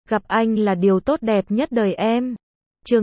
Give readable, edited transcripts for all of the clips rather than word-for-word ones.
Gặp anh là điều tốt đẹp nhất đời em. Chương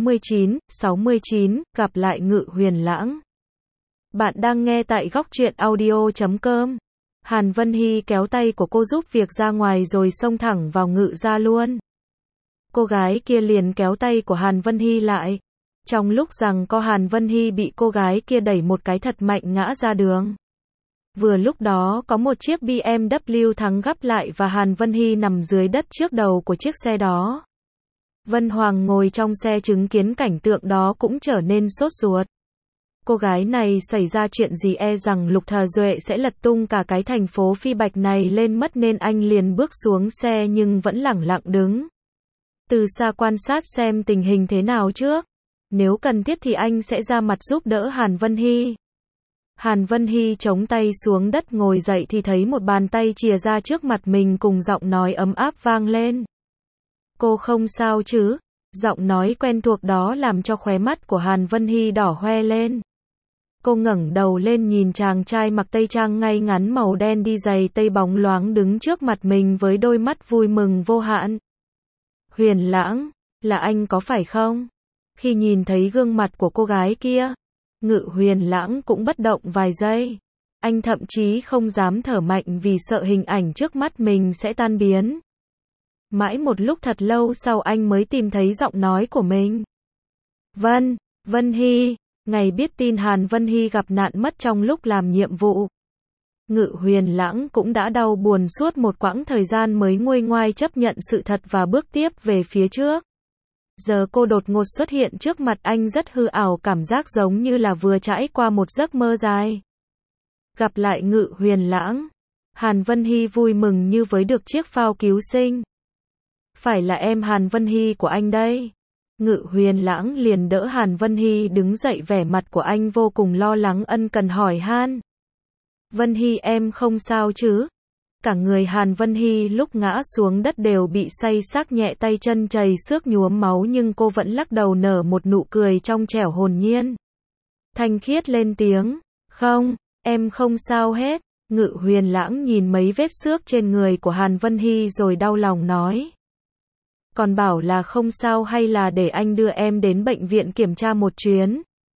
69, gặp lại Ngự Huyền Lãng. Bạn đang nghe tại Góc Truyện Audio.com. Hàn Vân Hy kéo tay của cô giúp việc ra ngoài rồi xông thẳng vào Ngự ra luôn. Cô gái kia liền kéo tay của Hàn Vân Hy lại. Trong lúc giằng co, Hàn Vân Hy bị cô gái kia đẩy một cái thật mạnh ngã ra đường. Vừa lúc đó có một chiếc BMW thắng gấp lại và Hàn Vân Hy nằm dưới đất trước đầu của chiếc xe đó. Vân Hoàng ngồi trong xe chứng kiến cảnh tượng đó cũng trở nên sốt ruột. Cô gái này xảy ra chuyện gì e rằng Lục Thà Duệ sẽ lật tung cả cái thành phố Phi Bạch này lên mất, nên anh liền bước xuống xe nhưng vẫn lẳng lặng đứng. Từ xa quan sát xem tình hình thế nào trước. Nếu cần thiết thì anh sẽ ra mặt giúp đỡ Hàn Vân Hy. Hàn Vân Hy chống tay xuống đất ngồi dậy thì thấy một bàn tay chìa ra trước mặt mình cùng giọng nói ấm áp vang lên. Cô không sao chứ? Giọng nói quen thuộc đó làm cho khóe mắt của Hàn Vân Hy đỏ hoe lên. Cô ngẩng đầu lên nhìn chàng trai mặc tây trang ngay ngắn màu đen đi giày tây bóng loáng đứng trước mặt mình với đôi mắt vui mừng vô hạn. Huyền Lãng, là anh có phải không? Khi nhìn thấy gương mặt của cô gái kia, Ngự Huyền Lãng cũng bất động vài giây. Anh thậm chí không dám thở mạnh vì sợ hình ảnh trước mắt mình sẽ tan biến. Mãi một lúc thật lâu sau anh mới tìm thấy giọng nói của mình. Vân Hy, ngày biết tin Hàn Vân Hy gặp nạn mất trong lúc làm nhiệm vụ. Ngự Huyền Lãng cũng đã đau buồn suốt một quãng thời gian mới nguôi ngoai chấp nhận sự thật và bước tiếp về phía trước. Giờ cô đột ngột xuất hiện trước mặt anh rất hư ảo, cảm giác giống như là vừa trải qua một giấc mơ dài. Gặp lại Ngự Huyền Lãng, Hàn Vân Hy vui mừng như với được chiếc phao cứu sinh. Phải là em Hàn Vân Hy của anh đây. Ngự Huyền Lãng liền đỡ Hàn Vân Hy đứng dậy, vẻ mặt của anh vô cùng lo lắng ân cần hỏi han. Vân Hy em không sao chứ? Cả người Hàn Vân Hy lúc ngã xuống đất đều bị say xác nhẹ, tay chân chảy xước nhuốm máu, nhưng cô vẫn lắc đầu nở một nụ cười trong trẻo hồn nhiên. Thanh khiết lên tiếng, không, em không sao hết. Ngự Huyền Lãng nhìn mấy vết xước trên người của Hàn Vân Hy rồi đau lòng nói. Còn bảo là không sao hay là để anh đưa em đến bệnh viện kiểm tra một chuyến?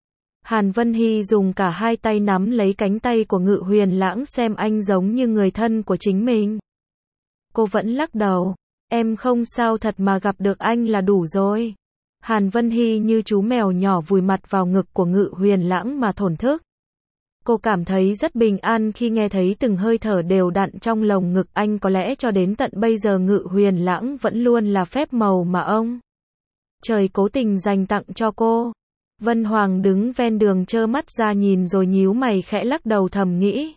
Hàn Vân Hy dùng cả hai tay nắm lấy cánh tay của Ngự Huyền Lãng xem anh giống như người thân của chính mình. Cô vẫn lắc đầu. Em không sao thật mà, gặp được anh là đủ rồi. Hàn Vân Hy như chú mèo nhỏ vùi mặt vào ngực của Ngự Huyền Lãng mà thổn thức. Cô cảm thấy rất bình an khi nghe thấy từng hơi thở đều đặn trong lồng ngực anh. Có lẽ cho đến tận bây giờ Ngự Huyền Lãng vẫn luôn là phép màu mà ông trời cố tình dành tặng cho cô. Vân Hoàng đứng ven đường trơ mắt ra nhìn rồi nhíu mày khẽ lắc đầu thầm nghĩ.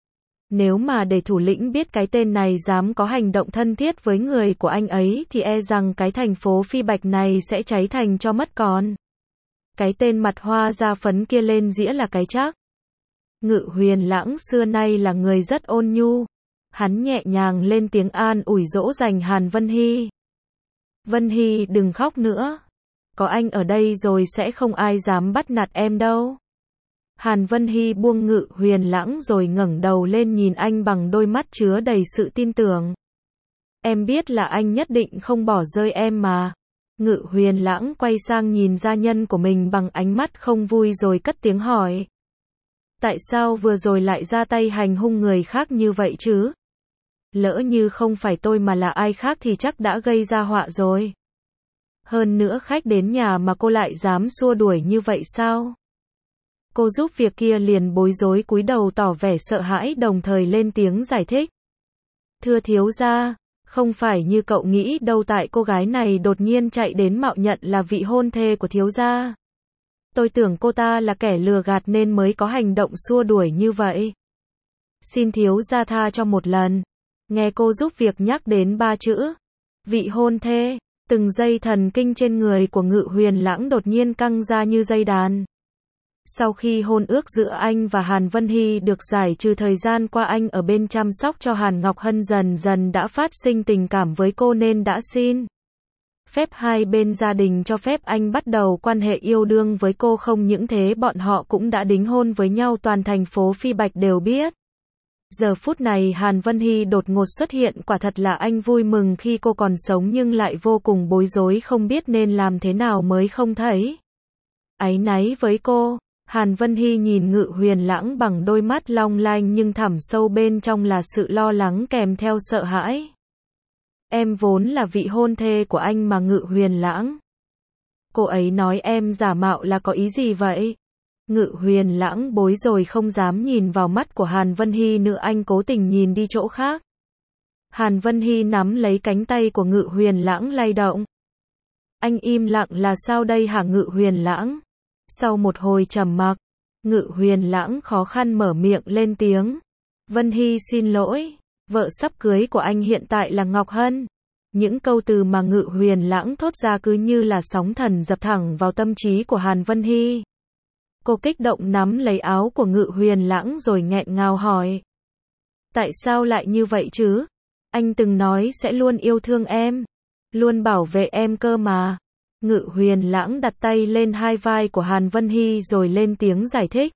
Nếu mà để thủ lĩnh biết cái tên này dám có hành động thân thiết với người của anh ấy thì e rằng cái thành phố Phi Bạch này sẽ cháy thành cho mất còn. Cái tên mặt hoa da phấn kia lên dĩa là cái chắc. Ngự Huyền Lãng xưa nay là người rất ôn nhu. Hắn nhẹ nhàng lên tiếng an ủi dỗ dành Hàn Vân Hy. Vân Hy đừng khóc nữa. Có anh ở đây rồi sẽ không ai dám bắt nạt em đâu. Hàn Vân Hy buông Ngự Huyền Lãng rồi ngẩng đầu lên nhìn anh bằng đôi mắt chứa đầy sự tin tưởng. Em biết là anh nhất định không bỏ rơi em mà. Ngự Huyền Lãng quay sang nhìn gia nhân của mình bằng ánh mắt không vui rồi cất tiếng hỏi. Tại sao vừa rồi lại ra tay hành hung người khác như vậy chứ? Lỡ như không phải tôi mà là ai khác thì chắc đã gây ra họa rồi. Hơn nữa khách đến nhà mà cô lại dám xua đuổi như vậy sao? Cô giúp việc kia liền bối rối cúi đầu tỏ vẻ sợ hãi, đồng thời lên tiếng giải thích. Thưa thiếu gia, không phải như cậu nghĩ đâu, tại cô gái này đột nhiên chạy đến mạo nhận là vị hôn thê của thiếu gia. Tôi tưởng cô ta là kẻ lừa gạt nên mới có hành động xua đuổi như vậy. Xin thiếu gia tha cho một lần. Nghe cô giúp việc nhắc đến ba chữ vị hôn thê, từng dây thần kinh trên người của Ngự Huyền Lãng đột nhiên căng ra như dây đàn. Sau khi hôn ước giữa anh và Hàn Vân Hy được giải trừ, thời gian qua anh ở bên chăm sóc cho Hàn Ngọc Hân, dần dần đã phát sinh tình cảm với cô nên đã xin phép hai bên gia đình cho phép anh bắt đầu quan hệ yêu đương với cô. Không những thế, bọn họ cũng đã đính hôn với nhau, toàn thành phố Phi Bạch đều biết. Giờ phút này Hàn Vân Hy đột ngột xuất hiện, quả thật là anh vui mừng khi cô còn sống nhưng lại vô cùng bối rối không biết nên làm thế nào mới không thấy áy náy với cô. Hàn Vân Hy nhìn Ngự Huyền Lãng bằng đôi mắt long lanh nhưng thẳm sâu bên trong là sự lo lắng kèm theo sợ hãi. Em vốn là vị hôn thê của anh mà Ngự Huyền Lãng. Cô ấy nói em giả mạo là có ý gì vậy? Ngự Huyền Lãng bối rồi không dám nhìn vào mắt của Hàn Vân Hy nữa, anh cố tình nhìn đi chỗ khác. Hàn Vân Hy nắm lấy cánh tay của Ngự Huyền Lãng lay động. Anh im lặng là sao đây hả Ngự Huyền Lãng? Sau một hồi trầm mặc, Ngự Huyền Lãng khó khăn mở miệng lên tiếng. Vân Hy xin lỗi, vợ sắp cưới của anh hiện tại là Ngọc Hân. Những câu từ mà Ngự Huyền Lãng thốt ra cứ như là sóng thần dập thẳng vào tâm trí của Hàn Vân Hy. Cô kích động nắm lấy áo của Ngự Huyền Lãng rồi nghẹn ngào hỏi. Tại sao lại như vậy chứ? Anh từng nói sẽ luôn yêu thương em, luôn bảo vệ em cơ mà. Ngự Huyền Lãng đặt tay lên hai vai của Hàn Vân Hy rồi lên tiếng giải thích.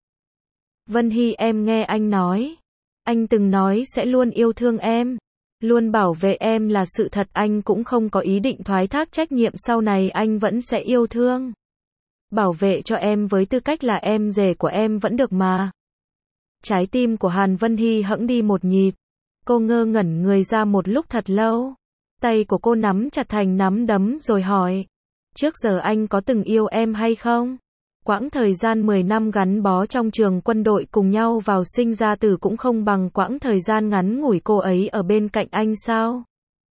Vân Hy em nghe anh nói. Anh từng nói sẽ luôn yêu thương em, luôn bảo vệ em là sự thật, anh cũng không có ý định thoái thác trách nhiệm, sau này anh vẫn sẽ yêu thương, bảo vệ cho em với tư cách là em rể của em vẫn được mà. Trái tim của Hàn Vân Hy hẫng đi một nhịp. Cô ngơ ngẩn người ra một lúc thật lâu. Tay của cô nắm chặt thành nắm đấm rồi hỏi. Trước giờ anh có từng yêu em hay không? Quãng thời gian 10 năm gắn bó trong trường quân đội cùng nhau vào sinh ra tử cũng không bằng quãng thời gian ngắn ngủi cô ấy ở bên cạnh anh sao?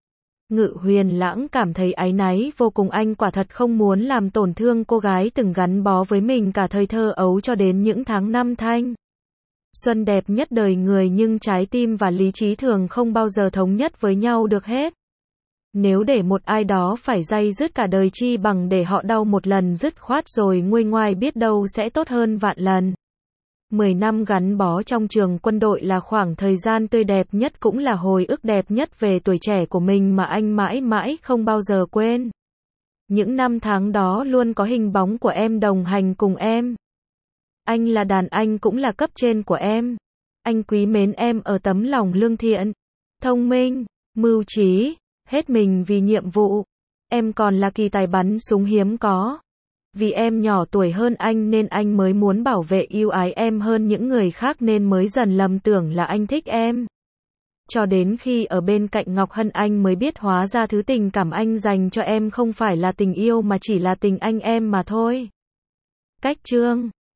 Ngự Huyền Lãng cảm thấy áy náy vô cùng, anh quả thật không muốn làm tổn thương cô gái từng gắn bó với mình cả thời thơ ấu cho đến những tháng năm thanh xuân đẹp nhất đời người, nhưng trái tim và lý trí thường không bao giờ thống nhất với nhau được hết. Nếu để một ai đó phải day dứt cả đời chi bằng để họ đau một lần dứt khoát rồi nguôi ngoai, biết đâu sẽ tốt hơn vạn lần. 10 năm gắn bó trong trường quân đội là khoảng thời gian tươi đẹp nhất, cũng là hồi ức đẹp nhất về tuổi trẻ của mình mà anh mãi mãi không bao giờ quên. Những năm tháng đó luôn có hình bóng của em đồng hành cùng em. Anh là đàn anh cũng là cấp trên của em. Anh quý mến em ở tấm lòng lương thiện, thông minh, mưu trí, hết mình vì nhiệm vụ. Em còn là kỳ tài bắn súng hiếm có. Vì em nhỏ tuổi hơn anh nên anh mới muốn bảo vệ yêu ái em hơn những người khác nên mới dần lầm tưởng là anh thích em. Cho đến khi ở bên cạnh Ngọc Hân anh mới biết hóa ra thứ tình cảm anh dành cho em không phải là tình yêu mà chỉ là tình anh em mà thôi. Cách chương